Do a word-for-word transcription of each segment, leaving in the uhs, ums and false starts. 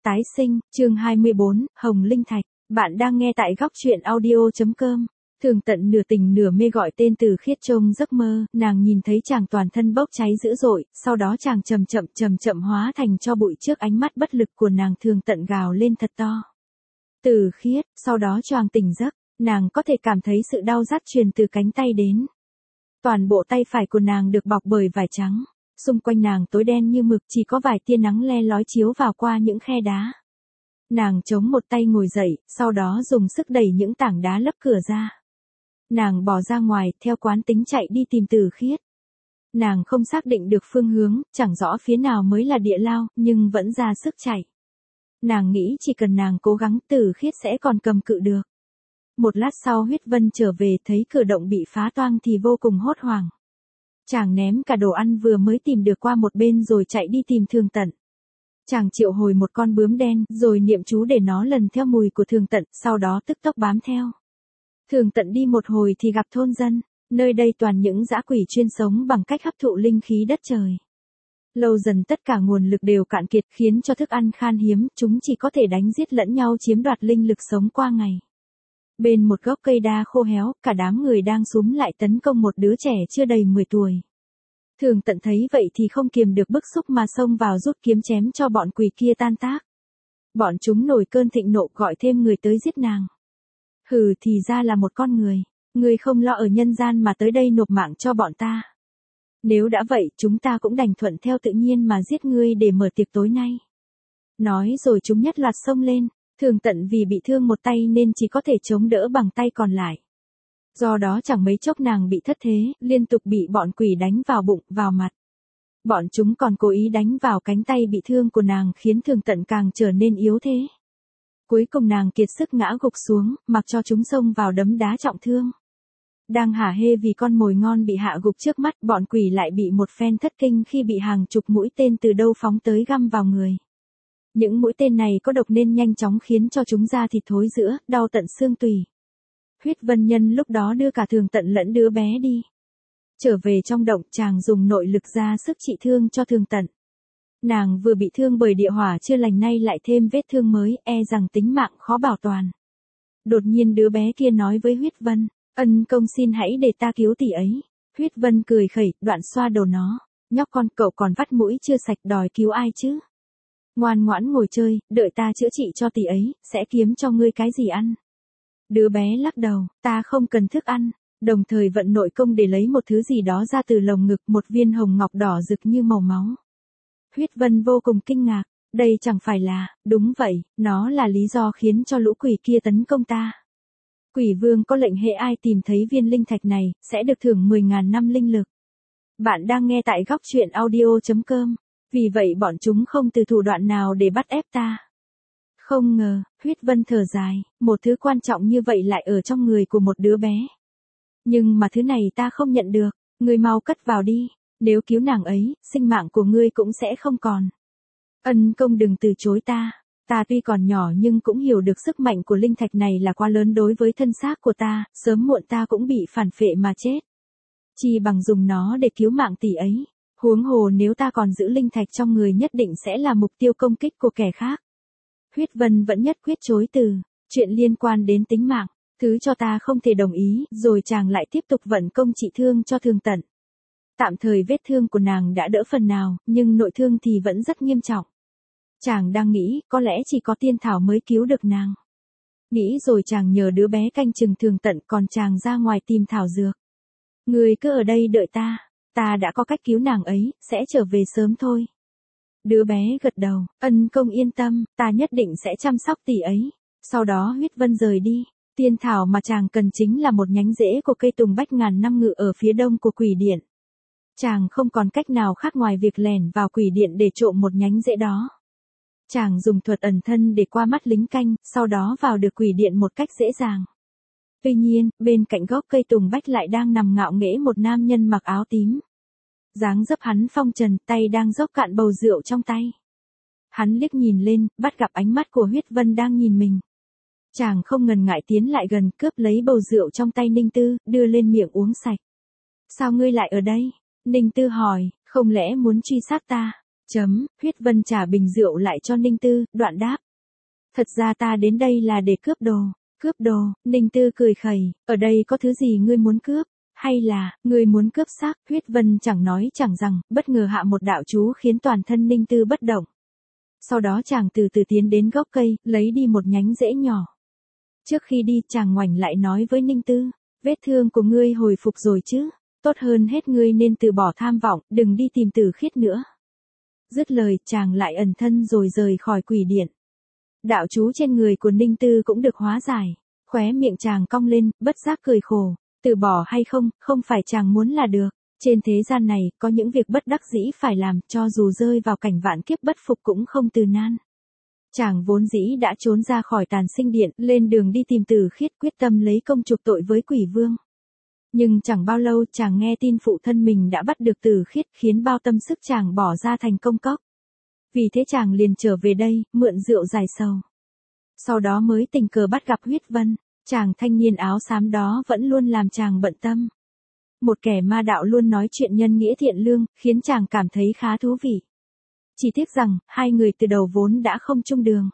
Tái sinh, chương hai mươi bốn, Hồng Linh Thạch. Bạn đang nghe tại góc truyện audio.com. Thường Tận nửa tình nửa mê gọi tên Từ Khiết trong giấc mơ, nàng nhìn thấy chàng toàn thân bốc cháy dữ dội, sau đó chàng chậm chậm chậm chậm hóa thành tro bụi trước ánh mắt bất lực của nàng. Thường Tận gào lên thật to. Từ Khiết, sau đó choàng tỉnh giấc, nàng có thể cảm thấy sự đau rát truyền từ cánh tay đến. Toàn bộ tay phải của nàng được bọc bởi vải trắng. Xung quanh nàng tối đen như mực, chỉ có vài tia nắng le lói chiếu vào qua những khe đá. Nàng chống một tay ngồi dậy, sau đó dùng sức đẩy những tảng đá lấp cửa ra. Nàng bò ra ngoài, theo quán tính chạy đi tìm Từ Khiết. Nàng không xác định được phương hướng, chẳng rõ phía nào mới là địa lao, nhưng vẫn ra sức chạy. Nàng nghĩ chỉ cần nàng cố gắng, Từ Khiết sẽ còn cầm cự được. Một lát sau Huyết Vân trở về, thấy cửa động bị phá toang thì vô cùng hốt hoảng. Chàng ném cả đồ ăn vừa mới tìm được qua một bên rồi chạy đi tìm Thường Tận. Chàng triệu hồi một con bướm đen, rồi niệm chú để nó lần theo mùi của Thường Tận, sau đó tức tốc bám theo. Thường Tận đi một hồi thì gặp thôn dân, nơi đây toàn những dã quỷ chuyên sống bằng cách hấp thụ linh khí đất trời. Lâu dần tất cả nguồn lực đều cạn kiệt, khiến cho thức ăn khan hiếm, chúng chỉ có thể đánh giết lẫn nhau chiếm đoạt linh lực sống qua ngày. Bên một gốc cây đa khô héo, cả đám người đang xúm lại tấn công một đứa trẻ chưa đầy mười tuổi. Thường Tận thấy vậy thì không kiềm được bức xúc mà xông vào rút kiếm chém cho bọn quỷ kia tan tác. Bọn chúng nổi cơn thịnh nộ gọi thêm người tới giết nàng. Hừ, thì ra là một con người, người không lo ở nhân gian mà tới đây nộp mạng cho bọn ta. Nếu đã vậy, chúng ta cũng đành thuận theo tự nhiên mà giết ngươi để mở tiệc tối nay. Nói rồi chúng nhất loạt xông lên. Thường Tận vì bị thương một tay nên chỉ có thể chống đỡ bằng tay còn lại. Do đó chẳng mấy chốc nàng bị thất thế, liên tục bị bọn quỷ đánh vào bụng, vào mặt. Bọn chúng còn cố ý đánh vào cánh tay bị thương của nàng, khiến Thường Tận càng trở nên yếu thế. Cuối cùng nàng kiệt sức ngã gục xuống, mặc cho chúng xông vào đấm đá trọng thương. Đang hả hê vì con mồi ngon bị hạ gục trước mắt, bọn quỷ lại bị một phen thất kinh khi bị hàng chục mũi tên từ đâu phóng tới găm vào người. Những mũi tên này có độc nên nhanh chóng khiến cho chúng da thịt thối rữa, đau tận xương tủy. Huyết Vân nhân lúc đó đưa cả Thường Tận lẫn đứa bé đi. Trở về trong động, chàng dùng nội lực ra sức trị thương cho Thường Tận. Nàng vừa bị thương bởi địa hỏa chưa lành, nay lại thêm vết thương mới, e rằng tính mạng khó bảo toàn. Đột nhiên đứa bé kia nói với Huyết Vân, ân công xin hãy để ta cứu tỷ ấy. Huyết Vân cười khẩy, đoạn xoa đầu nó, nhóc con, cậu còn vắt mũi chưa sạch đòi cứu ai chứ? Ngoan ngoãn ngồi chơi, đợi ta chữa trị cho tỷ ấy, sẽ kiếm cho ngươi cái gì ăn. Đứa bé lắc đầu, ta không cần thức ăn, đồng thời vận nội công để lấy một thứ gì đó ra từ lồng ngực, một viên hồng ngọc đỏ rực như màu máu. Huyết Vân vô cùng kinh ngạc, đây chẳng phải là, đúng vậy, nó là lý do khiến cho lũ quỷ kia tấn công ta. Quỷ vương có lệnh hệ ai tìm thấy viên linh thạch này, sẽ được thưởng mười nghìn năm linh lực. Bạn đang nghe tại góc truyện audio.com. Vì vậy bọn chúng không từ thủ đoạn nào để bắt ép ta. Không ngờ, Huyết Vân thở dài, một thứ quan trọng như vậy lại ở trong người của một đứa bé. Nhưng mà thứ này ta không nhận được, ngươi mau cất vào đi, nếu cứu nàng ấy, sinh mạng của ngươi cũng sẽ không còn. Ân công đừng từ chối ta, ta tuy còn nhỏ nhưng cũng hiểu được sức mạnh của linh thạch này là quá lớn đối với thân xác của ta, sớm muộn ta cũng bị phản phệ mà chết. Chỉ bằng dùng nó để cứu mạng tỷ ấy. Huống hồ nếu ta còn giữ linh thạch trong người nhất định sẽ là mục tiêu công kích của kẻ khác. Huyết Vân vẫn nhất quyết chối từ, chuyện liên quan đến tính mạng, thứ cho ta không thể đồng ý, rồi chàng lại tiếp tục vận công trị thương cho Thường Tận. Tạm thời vết thương của nàng đã đỡ phần nào, nhưng nội thương thì vẫn rất nghiêm trọng. Chàng đang nghĩ, có lẽ chỉ có tiên thảo mới cứu được nàng. Nghĩ rồi chàng nhờ đứa bé canh chừng Thường Tận, còn chàng ra ngoài tìm thảo dược. Người cứ ở đây đợi ta. Ta đã có cách cứu nàng ấy, sẽ trở về sớm thôi. Đứa bé gật đầu, ân công yên tâm, ta nhất định sẽ chăm sóc tỷ ấy. Sau đó Huyết Vân rời đi. Tiên thảo mà chàng cần chính là một nhánh rễ của cây tùng bách ngàn năm ngự ở phía đông của quỷ điện. Chàng không còn cách nào khác ngoài việc lẻn vào quỷ điện để trộm một nhánh rễ đó. Chàng dùng thuật ẩn thân để qua mắt lính canh, sau đó vào được quỷ điện một cách dễ dàng. Tuy nhiên, bên cạnh gốc cây tùng bách lại đang nằm ngạo nghễ một nam nhân mặc áo tím. Dáng dấp hắn phong trần, tay đang dốc cạn bầu rượu trong tay. Hắn liếc nhìn lên, bắt gặp ánh mắt của Huyết Vân đang nhìn mình. Chàng không ngần ngại tiến lại gần, cướp lấy bầu rượu trong tay Ninh Tư, đưa lên miệng uống sạch. Sao ngươi lại ở đây? Ninh Tư hỏi, không lẽ muốn truy sát ta? Chấm, Huyết Vân trả bình rượu lại cho Ninh Tư, đoạn đáp. Thật ra ta đến đây là để cướp đồ. Cướp đồ, Ninh Tư cười khẩy, ở đây có thứ gì ngươi muốn cướp? Hay là, ngươi muốn cướp xác? Huyết Vân chẳng nói chẳng rằng, bất ngờ hạ một đạo chú khiến toàn thân Ninh Tư bất động. Sau đó chàng từ từ tiến đến gốc cây, lấy đi một nhánh rễ nhỏ. Trước khi đi, chàng ngoảnh lại nói với Ninh Tư, vết thương của ngươi hồi phục rồi chứ? Tốt hơn hết ngươi nên từ bỏ tham vọng, đừng đi tìm Tử Khiết nữa. Dứt lời, chàng lại ẩn thân rồi rời khỏi quỷ điện. Đạo chú trên người của Ninh Tư cũng được hóa giải. Khóe miệng chàng cong lên, bất giác cười khổ. Từ bỏ hay không, không phải chàng muốn là được. Trên thế gian này, có những việc bất đắc dĩ phải làm, cho dù rơi vào cảnh vạn kiếp bất phục cũng không từ nan. Chàng vốn dĩ đã trốn ra khỏi Tàn Sinh Điện, lên đường đi tìm Tử Khiết, quyết tâm lấy công chuộc tội với quỷ vương. Nhưng chẳng bao lâu chàng nghe tin phụ thân mình đã bắt được Tử Khiết, khiến bao tâm sức chàng bỏ ra thành công cốc. Vì thế chàng liền trở về đây, mượn rượu giải sầu. Sau đó mới tình cờ bắt gặp Huyết Vân, chàng thanh niên áo xám đó vẫn luôn làm chàng bận tâm. Một kẻ ma đạo luôn nói chuyện nhân nghĩa thiện lương, khiến chàng cảm thấy khá thú vị. Chỉ tiếc rằng, hai người từ đầu vốn đã không chung đường.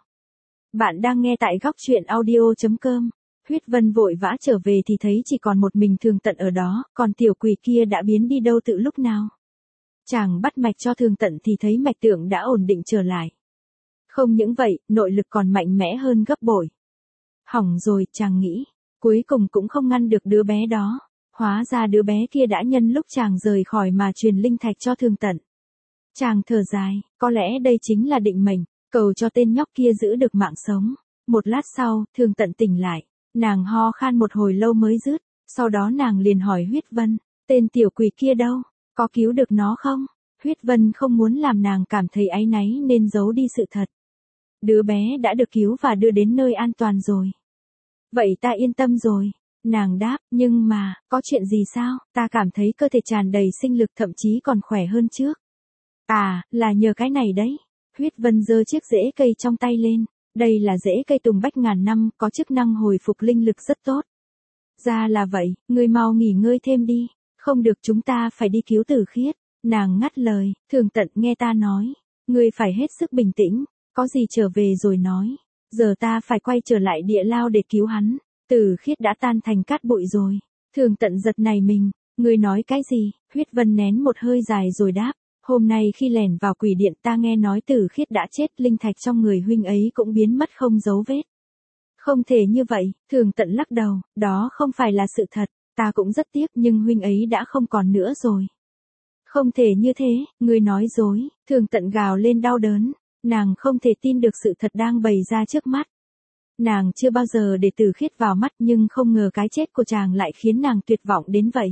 Bạn đang nghe tại góc truyện audio chấm com. Huyết Vân vội vã trở về thì thấy chỉ còn một mình Thường Tận ở đó, còn tiểu quỷ kia đã biến đi đâu từ lúc nào. Chàng bắt mạch cho Thường Tận thì thấy mạch tượng đã ổn định trở lại. Không những vậy, nội lực còn mạnh mẽ hơn gấp bội. Hỏng rồi, chàng nghĩ, cuối cùng cũng không ngăn được đứa bé đó. Hóa ra đứa bé kia đã nhân lúc chàng rời khỏi mà truyền linh thạch cho Thường Tận. Chàng thở dài, có lẽ đây chính là định mệnh, cầu cho tên nhóc kia giữ được mạng sống. Một lát sau, Thường Tận tỉnh lại, nàng ho khan một hồi lâu mới dứt, sau đó nàng liền hỏi Huyết Vân, tên tiểu quỷ kia đâu, có cứu được nó không? Huyết Vân không muốn làm nàng cảm thấy áy náy nên giấu đi sự thật. Đứa bé đã được cứu và đưa đến nơi an toàn rồi. Vậy ta yên tâm rồi. Nàng đáp, nhưng mà, có chuyện gì sao? Ta cảm thấy cơ thể tràn đầy sinh lực, thậm chí còn khỏe hơn trước. À, là nhờ cái này đấy. Huyết Vân giơ chiếc rễ cây trong tay lên. Đây là rễ cây tùng bách ngàn năm, có chức năng hồi phục linh lực rất tốt. Ra là vậy, ngươi mau nghỉ ngơi thêm đi. Không được, chúng ta phải đi cứu Tử Khiết. Nàng ngắt lời, Thường Tận nghe ta nói. Ngươi phải hết sức bình tĩnh, có gì trở về rồi nói. Giờ ta phải quay trở lại địa lao để cứu hắn. Tử Khiết đã tan thành cát bụi rồi. Thường Tận giật nảy mình, ngươi nói cái gì? Huyết Vân nén một hơi dài rồi đáp, hôm nay khi lẻn vào quỷ điện ta nghe nói Tử Khiết đã chết, linh thạch trong người huynh ấy cũng biến mất không dấu vết. Không thể như vậy, Thường Tận lắc đầu, đó không phải là sự thật, ta cũng rất tiếc nhưng huynh ấy đã không còn nữa rồi. Không thể như thế, ngươi nói dối, Thường Tận gào lên đau đớn, nàng không thể tin được sự thật đang bày ra trước mắt. Nàng chưa bao giờ để Tử Khiết vào mắt nhưng không ngờ cái chết của chàng lại khiến nàng tuyệt vọng đến vậy.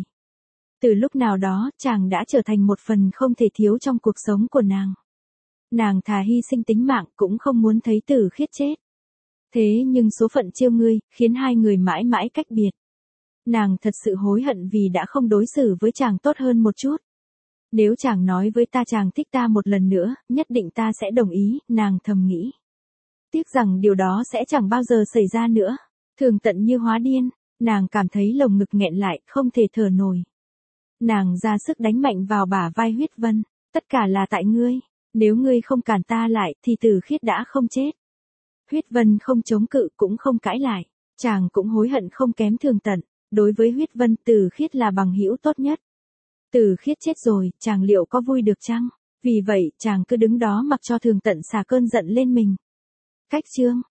Từ lúc nào đó, chàng đã trở thành một phần không thể thiếu trong cuộc sống của nàng. Nàng thà hy sinh tính mạng cũng không muốn thấy Tử Khiết chết. Thế nhưng số phận trêu ngươi, khiến hai người mãi mãi cách biệt. Nàng thật sự hối hận vì đã không đối xử với chàng tốt hơn một chút. Nếu chàng nói với ta chàng thích ta một lần nữa, nhất định ta sẽ đồng ý, nàng thầm nghĩ. Tiếc rằng điều đó sẽ chẳng bao giờ xảy ra nữa. Thường Tận như hóa điên, nàng cảm thấy lồng ngực nghẹn lại, không thể thở nổi. Nàng ra sức đánh mạnh vào bả vai Huyết Vân, tất cả là tại ngươi, nếu ngươi không cản ta lại thì Tử Khiết đã không chết. Huyết Vân không chống cự cũng không cãi lại, chàng cũng hối hận không kém Thường Tận, đối với Huyết Vân Tử Khiết là bằng hữu tốt nhất. Tử Khiết chết rồi, chàng liệu có vui được chăng? Vì vậy, chàng cứ đứng đó mặc cho Thường Tận xả cơn giận lên mình. Cách chương